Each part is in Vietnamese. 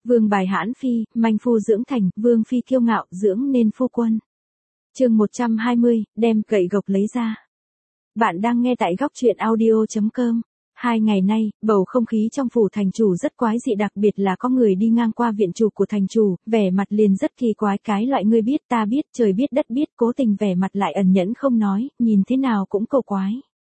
Vương bài hãn phi, manh phu dưỡng thành, vương phi kiêu ngạo, dưỡng nên phu quân. Chương 120, đem gậy gộc lấy ra. Bạn đang nghe tại góc truyện audio.com. 2 ngày nay, bầu không khí trong phủ thành chủ rất quái dị, đặc biệt là có người đi ngang qua viện chủ của thành chủ, vẻ mặt liền rất kỳ quái, cái loại ngươi biết ta biết trời biết đất biết, cố tình vẻ mặt lại ẩn nhẫn không nói, nhìn thế nào cũng cầu quái.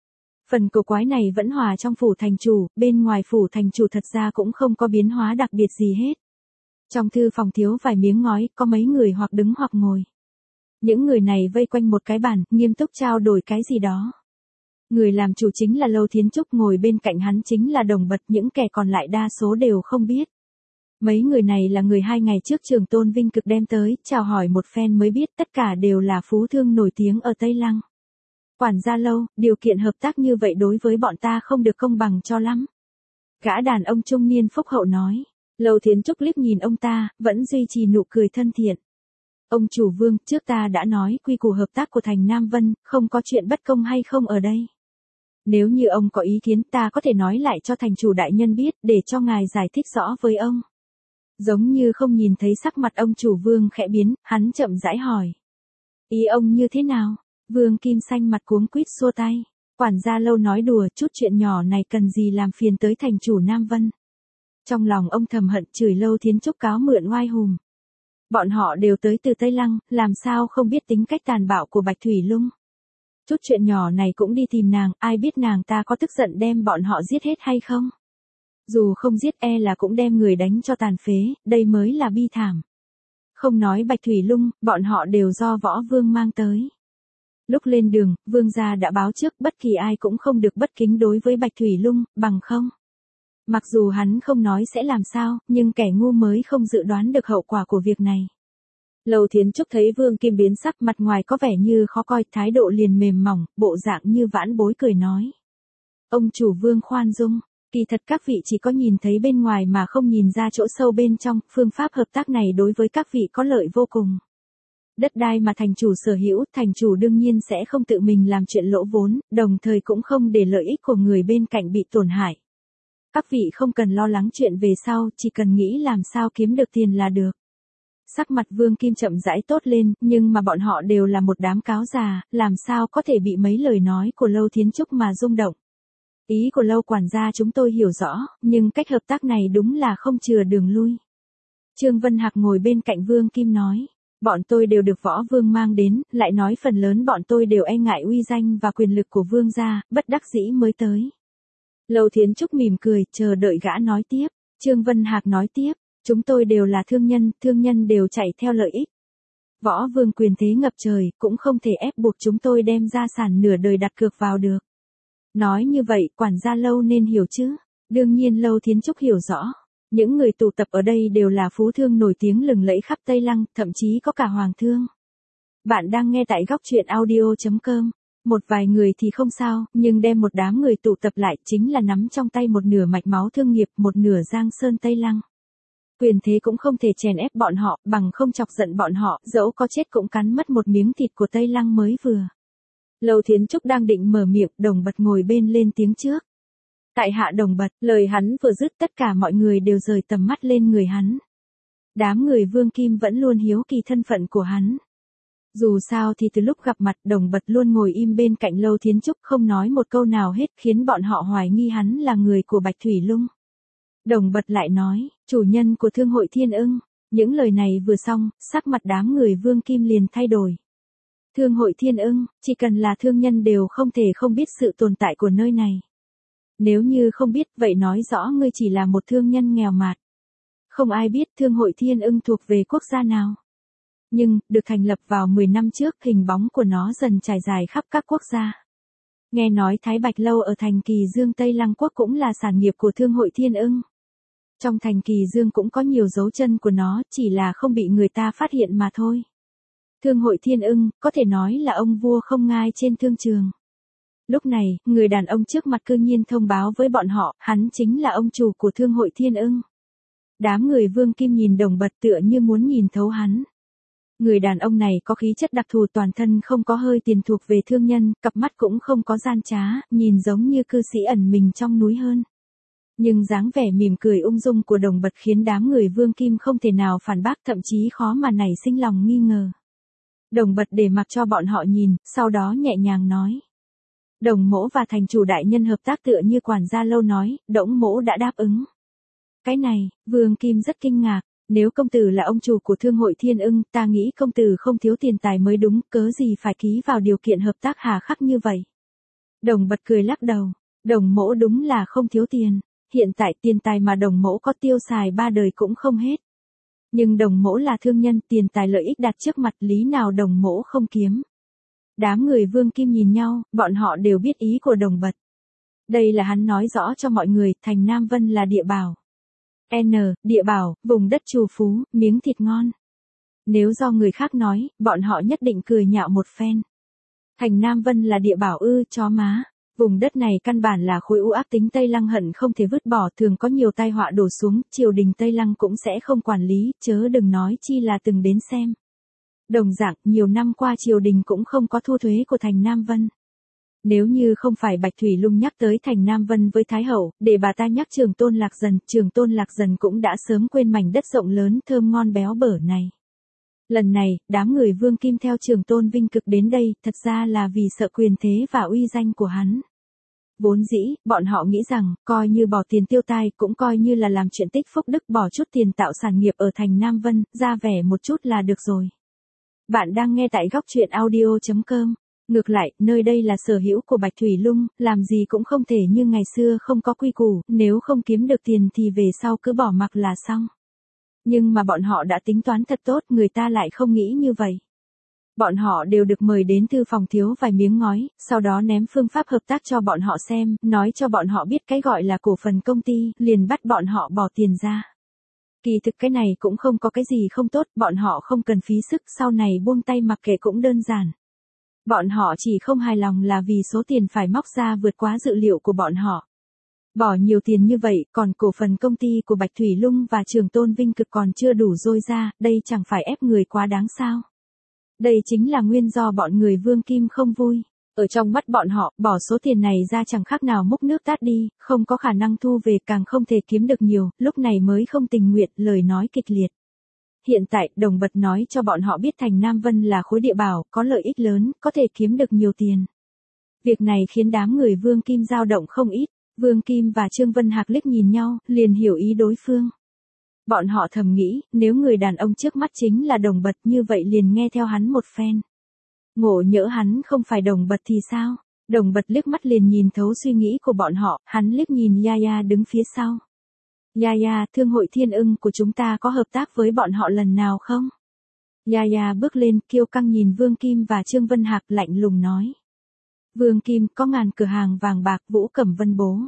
Phần cầu quái này vẫn hòa trong phủ thành chủ, bên ngoài phủ thành chủ thật ra cũng không có biến hóa đặc biệt gì hết. Trong thư phòng thiếu vài miếng ngói, có mấy người hoặc đứng hoặc ngồi. Những người này vây quanh một cái bàn, nghiêm túc trao đổi cái gì đó. Người làm chủ chính là Lâu Thiến Trúc, ngồi bên cạnh hắn chính là Đồng Bật, những kẻ còn lại đa số đều không biết. Mấy người này là người 2 ngày trước Trường Tôn Vinh Cực đem tới, chào hỏi một phen mới biết tất cả đều là phú thương nổi tiếng ở Tây Lăng. Quản gia Lâu, điều kiện hợp tác như vậy đối với bọn ta không được công bằng cho lắm. Gã đàn ông trung niên phúc hậu nói. Lâu Thiến Trúc liếc nhìn ông ta, vẫn duy trì nụ cười thân thiện. Ông chủ Vương, trước ta đã nói quy củ hợp tác của thành Nam Vân, không có chuyện bất công hay không ở đây. Nếu như ông có ý kiến ta có thể nói lại cho thành chủ đại nhân biết, để cho ngài giải thích rõ với ông. Giống như không nhìn thấy sắc mặt ông chủ Vương khẽ biến, hắn chậm rãi hỏi. Ý ông như thế nào? Vương Kim xanh mặt cuống quýt xua tay. Quản gia Lâu nói đùa, chút chuyện nhỏ này cần gì làm phiền tới thành chủ Nam Vân. Trong lòng ông thầm hận, chửi Lâu Thiến Trúc cáo mượn oai hùm. Bọn họ đều tới từ Tây Lăng, làm sao không biết tính cách tàn bạo của Bạch Thủy Lung. Chút chuyện nhỏ này cũng đi tìm nàng, ai biết nàng ta có tức giận đem bọn họ giết hết hay không. Dù không giết là cũng đem người đánh cho tàn phế, đây mới là bi thảm. Không nói Bạch Thủy Lung, bọn họ đều do Võ Vương mang tới. Lúc lên đường, Vương gia đã báo trước bất kỳ ai cũng không được bất kính đối với Bạch Thủy Lung, bằng không. Mặc dù hắn không nói sẽ làm sao, nhưng kẻ ngu mới không dự đoán được hậu quả của việc này. Lâu Thiến Trúc thấy Vương Kim biến sắc, mặt ngoài có vẻ như khó coi, thái độ liền mềm mỏng, bộ dạng như vãn bối cười nói. Ông chủ Vương khoan dung, kỳ thật các vị chỉ có nhìn thấy bên ngoài mà không nhìn ra chỗ sâu bên trong, phương pháp hợp tác này đối với các vị có lợi vô cùng. Đất đai mà thành chủ sở hữu, thành chủ đương nhiên sẽ không tự mình làm chuyện lỗ vốn, đồng thời cũng không để lợi ích của người bên cạnh bị tổn hại. Các vị không cần lo lắng chuyện về sau, chỉ cần nghĩ làm sao kiếm được tiền là được. Sắc mặt Vương Kim chậm rãi tốt lên, nhưng mà bọn họ đều là một đám cáo già, làm sao có thể bị mấy lời nói của Lâu Thiến Trúc mà rung động. Ý của Lâu quản gia chúng tôi hiểu rõ, nhưng cách hợp tác này đúng là không chừa đường lui. Trương Vân Hạc ngồi bên cạnh Vương Kim nói. Bọn tôi đều được Võ Vương mang đến, lại nói phần lớn bọn tôi đều e ngại uy danh và quyền lực của Vương gia, bất đắc dĩ mới tới. Lâu Thiến Trúc mỉm cười, chờ đợi gã nói tiếp. Trương Vân Hạc nói tiếp, chúng tôi đều là thương nhân đều chạy theo lợi ích. Võ Vương quyền thế ngập trời, cũng không thể ép buộc chúng tôi đem gia sản nửa đời đặt cược vào được. Nói như vậy, quản gia Lâu nên hiểu chứ? Đương nhiên Lâu Thiến Trúc hiểu rõ. Những người tụ tập ở đây đều là phú thương nổi tiếng lừng lẫy khắp Tây Lăng, thậm chí có cả hoàng thương. Bạn đang nghe tại góc truyện audio.com. Một vài người thì không sao, nhưng đem một đám người tụ tập lại chính là nắm trong tay một nửa mạch máu thương nghiệp, một nửa giang sơn Tây Lăng. Quyền thế cũng không thể chèn ép bọn họ, bằng không chọc giận bọn họ, dẫu có chết cũng cắn mất một miếng thịt của Tây Lăng mới vừa. Lâu Thiến Trúc đang định mở miệng, Đồng Bật ngồi bên lên tiếng trước. Tại hạ Đồng Bật, lời hắn vừa dứt tất cả mọi người đều rời tầm mắt lên người hắn. Đám người Vương Kim vẫn luôn hiếu kỳ thân phận của hắn. Dù sao thì từ lúc gặp mặt Đồng Bật luôn ngồi im bên cạnh Lâu Thiến Trúc không nói một câu nào hết, khiến bọn họ hoài nghi hắn là người của Bạch Thủy Lung. Đồng Bật lại nói, chủ nhân của Thương hội Thiên Ưng. Những lời này vừa xong, sắc mặt đám người Vương Kim liền thay đổi. Thương hội Thiên Ưng, chỉ cần là thương nhân đều không thể không biết sự tồn tại của nơi này. Nếu như không biết, vậy nói rõ ngươi chỉ là một thương nhân nghèo mạt. Không ai biết Thương hội Thiên Ưng thuộc về quốc gia nào. Nhưng, được thành lập vào 10 năm trước, hình bóng của nó dần trải dài khắp các quốc gia. Nghe nói Thái Bạch Lâu ở thành Kỳ Dương Tây Lăng Quốc cũng là sản nghiệp của Thương hội Thiên Ưng. Trong thành Kỳ Dương cũng có nhiều dấu chân của nó, chỉ là không bị người ta phát hiện mà thôi. Thương hội Thiên Ưng, có thể nói là ông vua không ngai trên thương trường. Lúc này, người đàn ông trước mặt cư nhiên thông báo với bọn họ, hắn chính là ông chủ của Thương hội Thiên Ưng. Đám người Vương Kim nhìn Đồng Bật tựa như muốn nhìn thấu hắn. Người đàn ông này có khí chất đặc thù, toàn thân không có hơi tiền thuộc về thương nhân, cặp mắt cũng không có gian trá, nhìn giống như cư sĩ ẩn mình trong núi hơn. Nhưng dáng vẻ mỉm cười ung dung của Đồng Bật khiến đám người Vương Kim không thể nào phản bác, thậm chí khó mà nảy sinh lòng nghi ngờ. Đồng Bật để mặc cho bọn họ nhìn, sau đó nhẹ nhàng nói. Đồng mỗ và thành chủ đại nhân hợp tác tựa như quản gia Lâu nói, Đổng mỗ đã đáp ứng. Cái này, Vương Kim rất kinh ngạc, nếu công tử là ông chủ của Thương hội Thiên Ưng, ta nghĩ công tử không thiếu tiền tài mới đúng, cớ gì phải ký vào điều kiện hợp tác hà khắc như vậy. Đồng Bật cười lắc đầu, Đồng mỗ đúng là không thiếu tiền, hiện tại tiền tài mà Đồng mỗ có tiêu xài 3 đời cũng không hết. Nhưng Đồng mỗ là thương nhân, tiền tài lợi ích đặt trước mặt, lý nào Đồng mỗ không kiếm. Đám người Vương Kim nhìn nhau, bọn họ đều biết ý của Đồng Bật. Đây là hắn nói rõ cho mọi người, thành Nam Vân là địa bảo. Địa bảo, vùng đất trù phú, miếng thịt ngon. Nếu do người khác nói, bọn họ nhất định cười nhạo một phen. Thành Nam Vân là địa bảo ư, chó má. Vùng đất này căn bản là khối u ác tính Tây Lăng hận không thể vứt bỏ, thường có nhiều tai họa đổ xuống, triều đình Tây Lăng cũng sẽ không quản lý, chớ đừng nói chi là từng đến xem. Đồng dạng, nhiều năm qua triều đình cũng không có thu thuế của thành Nam Vân. Nếu như không phải Bạch Thủy Lung nhắc tới thành Nam Vân với Thái Hậu, để bà ta nhắc Trường Tôn Lạc Dần cũng đã sớm quên mảnh đất rộng lớn thơm ngon béo bở này. Lần này, đám người Vương Kim theo Trường Tôn Vinh Cực đến đây, thật ra là vì sợ quyền thế và uy danh của hắn. Vốn dĩ, bọn họ nghĩ rằng, coi như bỏ tiền tiêu tai, cũng coi như là làm chuyện tích phúc đức, bỏ chút tiền tạo sản nghiệp ở thành Nam Vân, ra vẻ một chút là được rồi. Bạn đang nghe tại góc truyện audio.com. Ngược lại, nơi đây là sở hữu của Bạch Thủy Lung, làm gì cũng không thể như ngày xưa không có quy củ, nếu không kiếm được tiền thì về sau cứ bỏ mặc là xong. Nhưng mà bọn họ đã tính toán thật tốt, người ta lại không nghĩ như vậy. Bọn họ đều được mời đến thư phòng thiếu vài miếng ngói, sau đó ném phương pháp hợp tác cho bọn họ xem, nói cho bọn họ biết cái gọi là cổ phần công ty, liền bắt bọn họ bỏ tiền ra. Kỳ thực cái này cũng không có cái gì không tốt, bọn họ không cần phí sức, sau này buông tay mặc kệ cũng đơn giản. Bọn họ chỉ không hài lòng là vì số tiền phải móc ra vượt quá dự liệu của bọn họ. Bỏ nhiều tiền như vậy, còn cổ phần công ty của Bạch Thủy Lung và Trường Tôn Vinh Cực còn chưa đủ dôi ra, đây chẳng phải ép người quá đáng sao. Đây chính là nguyên do bọn người Vương Kim không vui. Ở trong mắt bọn họ, bỏ số tiền này ra chẳng khác nào múc nước tát đi, không có khả năng thu về, càng không thể kiếm được nhiều, lúc này mới không tình nguyện, lời nói kịch liệt. Hiện tại, Đồng Bật nói cho bọn họ biết thành Nam Vân là khối địa bảo, có lợi ích lớn, có thể kiếm được nhiều tiền. Việc này khiến đám người Vương Kim dao động không ít, Vương Kim và Trương Vân Hạc liếc nhìn nhau, liền hiểu ý đối phương. Bọn họ thầm nghĩ, nếu người đàn ông trước mắt chính là Đồng Bật như vậy liền nghe theo hắn một phen. Ngộ nhỡ hắn không phải Đồng Bật thì sao? Đồng Bật liếc mắt liền nhìn thấu suy nghĩ của bọn họ, hắn liếc nhìn Yaya đứng phía sau. Yaya, Thương hội Thiên Ưng của chúng ta có hợp tác với bọn họ lần nào không? Yaya bước lên, kiêu căng nhìn Vương Kim và Trương Vân Hạc, lạnh lùng nói. Vương Kim, có ngàn cửa hàng vàng bạc, Vũ Cẩm Vân bố.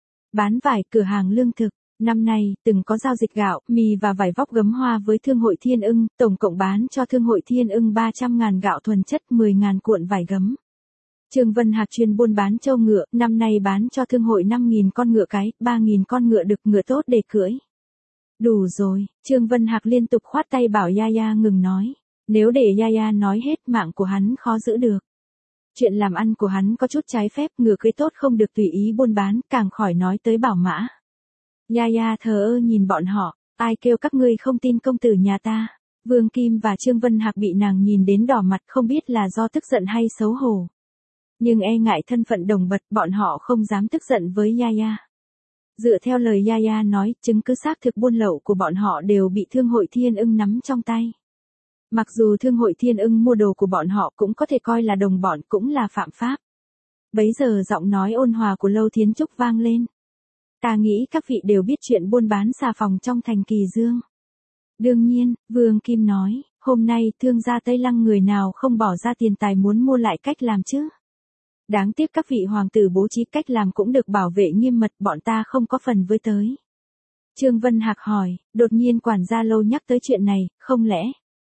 Bán vải, cửa hàng lương thực. Năm nay, từng có giao dịch gạo, mì và vải vóc gấm hoa với Thương hội Thiên Ưng, tổng cộng bán cho Thương hội Thiên Ưng 300.000 gạo thuần chất, 10.000 cuộn vải gấm. Trương Vân Hạc chuyên buôn bán trâu ngựa, năm nay bán cho Thương hội 5.000 con ngựa cái, 3.000 con ngựa đực, ngựa tốt để cưỡi. Đủ rồi, Trương Vân Hạc liên tục khoát tay bảo Yaya ngừng nói. Nếu để Yaya nói hết, mạng của hắn khó giữ được. Chuyện làm ăn của hắn có chút trái phép, ngựa cưỡi tốt không được tùy ý buôn bán, càng khỏi nói tới bảo mã. Yaya thờ ơ nhìn bọn họ, ai kêu các ngươi không tin công tử nhà ta. Vương Kim và Trương Vân Hạc bị nàng nhìn đến đỏ mặt, không biết là do tức giận hay xấu hổ. Nhưng e ngại thân phận Đồng Bật, bọn họ không dám tức giận với Yaya. Dựa theo lời Yaya nói, chứng cứ xác thực buôn lậu của bọn họ đều bị Thương hội Thiên Ưng nắm trong tay. Mặc dù Thương hội Thiên Ưng mua đồ của bọn họ cũng có thể coi là đồng bọn, cũng là phạm pháp. Bấy giờ giọng nói ôn hòa của Lâu Thiến Trúc vang lên. Ta nghĩ các vị đều biết chuyện buôn bán xà phòng trong thành Kỳ Dương. Đương nhiên, Vương Kim nói, hôm nay thương gia Tây Lăng người nào không bỏ ra tiền tài muốn mua lại cách làm chứ. Đáng tiếc các vị hoàng tử bố trí cách làm cũng được bảo vệ nghiêm mật, bọn ta không có phần với tới. Trương Vân Hạc hỏi, đột nhiên quản gia Lâu nhắc tới chuyện này, không lẽ?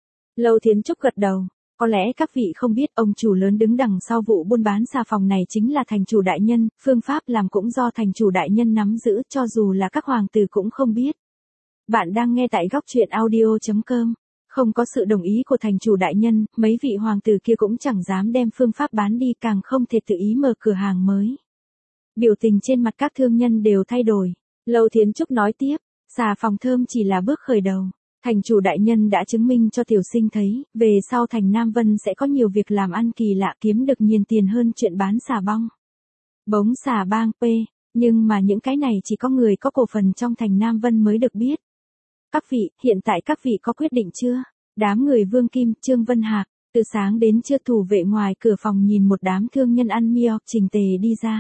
Lâu Thiến Trúc gật đầu, có lẽ các vị không biết ông chủ lớn đứng đằng sau vụ buôn bán xà phòng này chính là thành chủ đại nhân, phương pháp làm cũng do thành chủ đại nhân nắm giữ, cho dù là các hoàng tử cũng không biết. Bạn đang nghe tại góc truyện audio.com. Không có sự đồng ý của thành chủ đại nhân, mấy vị hoàng tử kia cũng chẳng dám đem phương pháp bán đi, càng không thể tự ý mở cửa hàng mới. Biểu tình trên mặt các thương nhân đều thay đổi. Lâu Thiến Trúc nói tiếp, xà phòng thơm chỉ là bước khởi đầu. Thành chủ đại nhân đã chứng minh cho tiểu sinh thấy, về sau thành Nam Vân sẽ có nhiều việc làm ăn kỳ lạ kiếm được nhiều tiền hơn chuyện bán xà bong. Bống xà bang p, nhưng mà những cái này chỉ có người có cổ phần trong thành Nam Vân mới được biết. Các vị, hiện tại các vị có quyết định chưa? Đám người Vương Kim, Trương Vân Hạc, từ sáng đến trưa thủ vệ ngoài cửa phòng nhìn một đám thương nhân ăn mio chỉnh tề đi ra.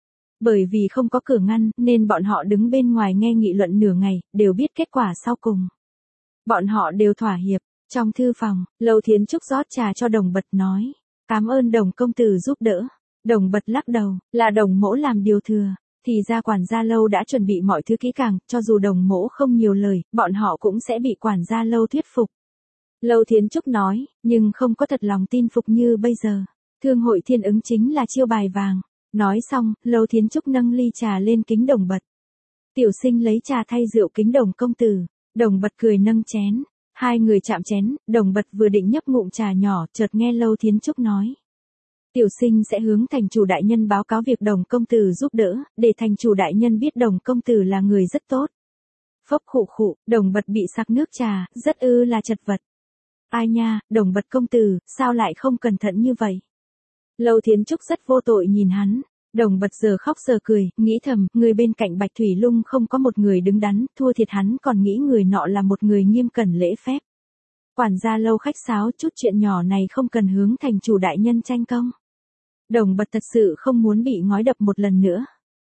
Bởi vì không có cửa ngăn nên bọn họ đứng bên ngoài nghe nghị luận nửa ngày, đều biết kết quả sau cùng. Bọn họ đều thỏa hiệp. Trong thư phòng, Lâu Thiến Trúc rót trà cho Đồng Bật nói. Cảm ơn Đồng công tử giúp đỡ. Đồng Bật lắc đầu, là Đồng mỗ làm điều thừa. Thì ra quản gia Lâu đã chuẩn bị mọi thứ kỹ càng, cho dù Đồng mỗ không nhiều lời, bọn họ cũng sẽ bị quản gia Lâu thuyết phục. Lâu Thiến Trúc nói, nhưng không có thật lòng tin phục như bây giờ. Thương hội thiên ứng chính là chiêu bài vàng. Nói xong, Lâu Thiến Trúc nâng ly trà lên kính Đồng Bật. Tiểu sinh lấy trà thay rượu kính Đồng công tử. Đồng Bật cười nâng chén. Hai người chạm chén, Đồng Bật vừa định nhấp ngụm trà nhỏ, chợt nghe Lâu Thiến Trúc nói. Tiểu sinh sẽ hướng thành chủ đại nhân báo cáo việc Đồng công tử giúp đỡ, để thành chủ đại nhân biết Đồng công tử là người rất tốt. Phốc khụ khụ, Đồng Bật bị sặc nước trà, rất là chật vật. Ai nha, Đồng Bật công tử, sao lại không cẩn thận như vậy? Lâu Thiến Trúc rất vô tội nhìn hắn. Đồng Bật giờ khóc giờ cười, nghĩ thầm, người bên cạnh Bạch Thủy Lung không có một người đứng đắn, thua thiệt hắn còn nghĩ người nọ là một người nghiêm cẩn lễ phép. Quản gia Lâu khách sáo, chút chuyện nhỏ này không cần hướng thành chủ đại nhân tranh công. Đồng Bật thật sự không muốn bị ngói đập một lần nữa.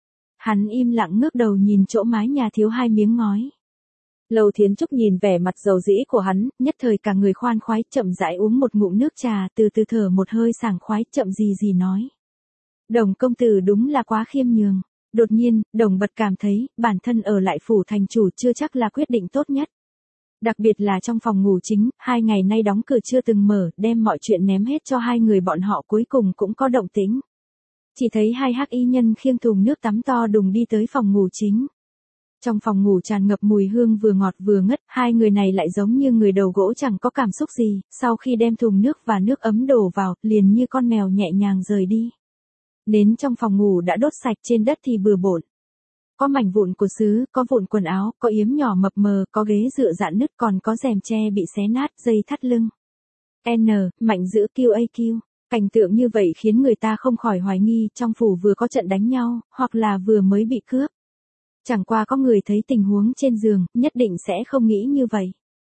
Hắn im lặng ngước đầu nhìn chỗ mái nhà thiếu hai miếng ngói. Lâu Thiến Trúc nhìn vẻ mặt dầu dĩ của hắn, nhất thời cả người khoan khoái, chậm rãi uống một ngụm nước trà, từ từ thở một hơi sảng khoái, chậm gì nói. Đồng công tử đúng là quá khiêm nhường. Đột nhiên, Đồng Bật cảm thấy, bản thân ở lại phủ thành chủ chưa chắc là quyết định tốt nhất. Đặc biệt là trong phòng ngủ chính, 2 ngày nay đóng cửa chưa từng mở, đem mọi chuyện ném hết cho hai người bọn họ cuối cùng cũng có động tĩnh. Chỉ thấy hai hắc y nhân khiêng thùng nước tắm to đùng đi tới phòng ngủ chính. Trong phòng ngủ tràn ngập mùi hương vừa ngọt vừa ngất, hai người này lại giống như người đầu gỗ chẳng có cảm xúc gì, sau khi đem thùng nước và nước ấm đổ vào, liền như con mèo nhẹ nhàng rời đi. Nến trong phòng ngủ đã đốt sạch, trên đất thì bừa bộn. Có mảnh vụn của sứ, có vụn quần áo, có yếm nhỏ mập mờ, có ghế dựa rạn nứt, còn có rèm tre bị xé nát, dây thắt lưng. Mạnh giữ QAQ. Cảnh tượng như vậy khiến người ta không khỏi hoài nghi, trong phủ vừa có trận đánh nhau, hoặc là vừa mới bị cướp. Chẳng qua có người thấy tình huống trên giường, nhất định sẽ không nghĩ như vậy.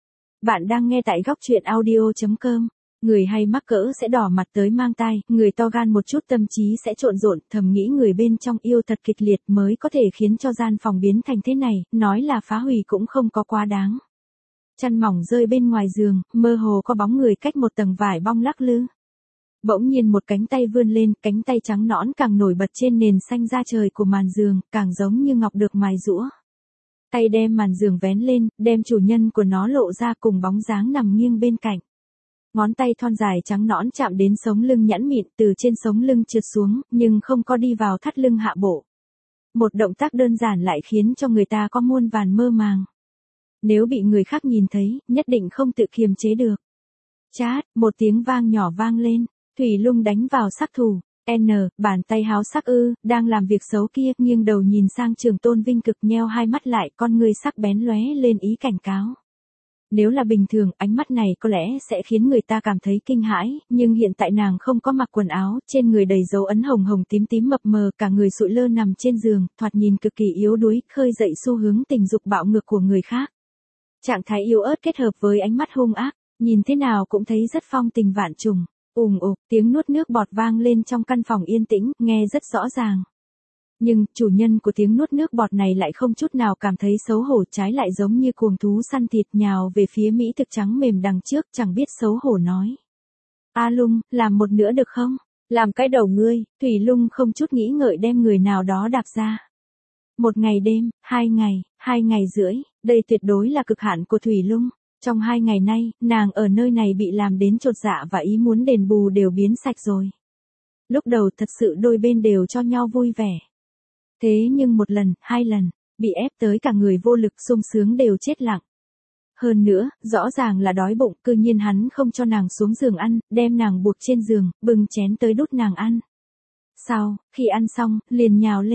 Bạn đang nghe tại góc truyện audio.com. Người hay mắc cỡ sẽ đỏ mặt tới mang tai, người to gan một chút tâm trí sẽ trộn rộn, thầm nghĩ người bên trong yêu thật kịch liệt mới có thể khiến cho gian phòng biến thành thế này, nói là phá hủy cũng không có quá đáng. Chăn mỏng rơi bên ngoài giường, mơ hồ có bóng người cách một tầng vải bong lắc lư. Bỗng nhiên một cánh tay vươn lên, cánh tay trắng nõn càng nổi bật trên nền xanh da trời của màn giường, càng giống như ngọc được mài giũa. Tay đem màn giường vén lên, đem chủ nhân của nó lộ ra cùng bóng dáng nằm nghiêng bên cạnh. Ngón tay thon dài trắng nõn chạm đến sống lưng nhẵn mịn, từ trên sống lưng trượt xuống, nhưng không có đi vào thắt lưng hạ bộ. Một động tác đơn giản lại khiến cho người ta có muôn vàn mơ màng. Nếu bị người khác nhìn thấy, nhất định không tự kiềm chế được. Chát, một tiếng vang nhỏ vang lên, Thủy Lung đánh vào sắc thủ. Bàn tay háo sắc đang làm việc xấu kia, nghiêng đầu nhìn sang Trường Tôn Vinh Cực, nheo hai mắt lại, con ngươi sắc bén lóe lên ý cảnh cáo. Nếu là bình thường, ánh mắt này có lẽ sẽ khiến người ta cảm thấy kinh hãi, nhưng hiện tại nàng không có mặc quần áo, trên người đầy dấu ấn hồng hồng tím tím mập mờ, cả người sụi lơ nằm trên giường, thoạt nhìn cực kỳ yếu đuối, khơi dậy xu hướng tình dục bạo ngược của người khác. Trạng thái yếu ớt kết hợp với ánh mắt hung ác, nhìn thế nào cũng thấy rất phong tình vạn trùng. Tiếng nuốt nước bọt vang lên trong căn phòng yên tĩnh, nghe rất rõ ràng. Nhưng, chủ nhân của tiếng nuốt nước bọt này lại không chút nào cảm thấy xấu hổ, trái lại giống như cuồng thú săn thịt nhào về phía mỹ thực trắng mềm đằng trước, chẳng biết xấu hổ nói. A Lung, làm một nữa được không? Làm cái đầu ngươi, Thủy Lung không chút nghĩ ngợi đem người nào đó đạp ra. 1 ngày đêm, 2 ngày rưỡi, đây tuyệt đối là cực hạn của Thủy Lung. Trong 2 ngày nay, nàng ở nơi này bị làm đến chột dạ và ý muốn đền bù đều biến sạch rồi. Lúc đầu thật sự đôi bên đều cho nhau vui vẻ. Thế nhưng 1 lần, 2 lần, bị ép tới cả người vô lực sung sướng đều chết lặng. Hơn nữa, rõ ràng là đói bụng, cư nhiên hắn không cho nàng xuống giường ăn, đem nàng buộc trên giường, bưng chén tới đút nàng ăn. Sau, khi ăn xong, liền nhào lên.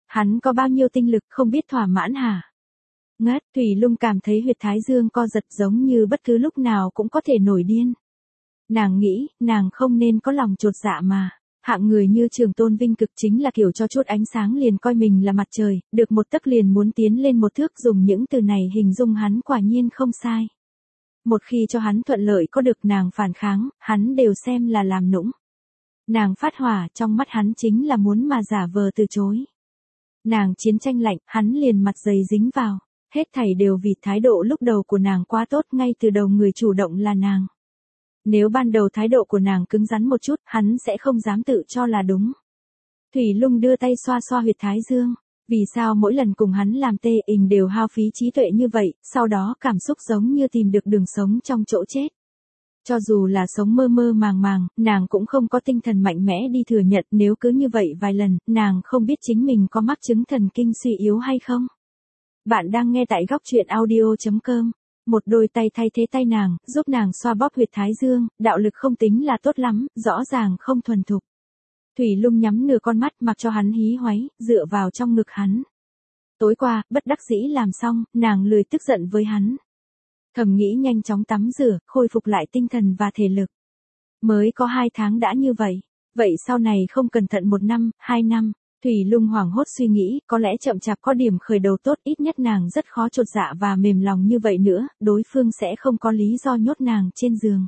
Hắn có bao nhiêu tinh lực không biết thỏa mãn hả? Ngất, Thủy Lung cảm thấy huyệt thái dương co giật giống như bất cứ lúc nào cũng có thể nổi điên. Nàng nghĩ, nàng không nên có lòng chột dạ mà. Hạng người như Trường Tôn Vinh Cực chính là kiểu cho chút ánh sáng liền coi mình là mặt trời, được một tấc liền muốn tiến lên một thước, dùng những từ này hình dung hắn quả nhiên không sai. Một khi cho hắn thuận lợi có được nàng phản kháng, hắn đều xem là làm nũng. Nàng phát hỏa, trong mắt hắn chính là muốn mà giả vờ từ chối. Nàng chiến tranh lạnh, hắn liền mặt dày dính vào. Hết thảy đều vì thái độ lúc đầu của nàng quá tốt, ngay từ đầu người chủ động là nàng. Nếu ban đầu thái độ của nàng cứng rắn một chút, hắn sẽ không dám tự cho là đúng. Thủy Lung đưa tay xoa xoa huyệt thái dương. Vì sao mỗi lần cùng hắn làm tê ình đều hao phí trí tuệ như vậy, sau đó cảm xúc giống như tìm được đường sống trong chỗ chết. Cho dù là sống mơ mơ màng màng, nàng cũng không có tinh thần mạnh mẽ đi thừa nhận, nếu cứ như vậy vài lần, nàng không biết chính mình có mắc chứng thần kinh suy yếu hay không. Bạn đang nghe tại góc truyện audio.com. Một đôi tay thay thế tay nàng, giúp nàng xoa bóp huyệt thái dương, đạo lực không tính là tốt lắm, rõ ràng không thuần thục. Thủy Lung nhắm nửa con mắt mặc cho hắn hí hoáy, dựa vào trong ngực hắn. Tối qua, bất đắc dĩ làm xong, nàng lười tức giận với hắn. Thầm nghĩ nhanh chóng tắm rửa, khôi phục lại tinh thần và thể lực. Mới có 2 tháng đã như vậy. Vậy sau này không cẩn thận 1 năm, 2 năm. Thủy Lung hoảng hốt suy nghĩ, có lẽ chậm chạp có điểm khởi đầu tốt, ít nhất nàng rất khó chột dạ và mềm lòng như vậy nữa, đối phương sẽ không có lý do nhốt nàng trên giường.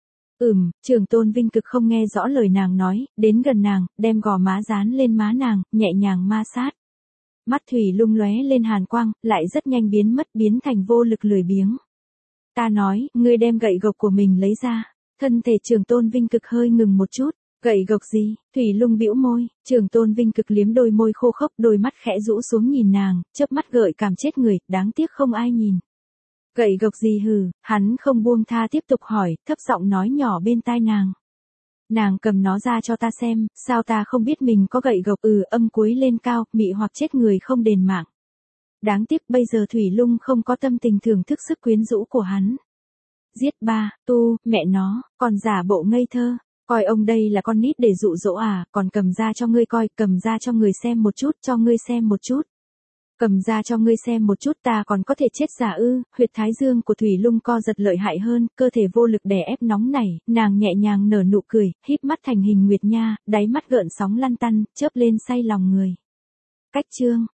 Trường Tôn Vinh Cực không nghe rõ lời nàng nói, đến gần nàng, đem gò má dán lên má nàng, nhẹ nhàng ma sát. Mắt Thủy Lung lóe lên hàn quang, lại rất nhanh biến thành vô lực lười biếng. Ta nói, ngươi đem gậy gộc của mình lấy ra. Thân thể Trường Tôn Vinh Cực hơi ngừng một chút. Gậy gộc gì? Thủy Lung bĩu môi, Trường Tôn Vinh Cực liếm đôi môi khô khốc, đôi mắt khẽ rũ xuống nhìn nàng, chớp mắt gợi cảm chết người, đáng tiếc không ai nhìn. Gậy gộc gì hừ, hắn không buông tha tiếp tục hỏi, thấp giọng nói nhỏ bên tai nàng. Nàng cầm nó ra cho ta xem, sao ta không biết mình có gậy gộc, âm cuối lên cao, mị hoặc chết người không đền mạng. Đáng tiếc bây giờ Thủy Lung không có tâm tình thưởng thức sức quyến rũ của hắn. Giết ba, mẹ nó, còn giả bộ ngây thơ. Coi ông đây là con nít để dụ dỗ à, còn cầm ra cho ngươi coi, cầm ra cho người xem một chút, cho ngươi xem một chút. Cầm ra cho ngươi xem một chút, ta còn có thể chết giả ư? Huyệt thái dương của Thủy Lung co giật lợi hại hơn, cơ thể vô lực đè ép nóng nảy, nàng nhẹ nhàng nở nụ cười, híp mắt thành hình nguyệt nha, đáy mắt gợn sóng lăn tăn, chớp lên say lòng người. Cách chương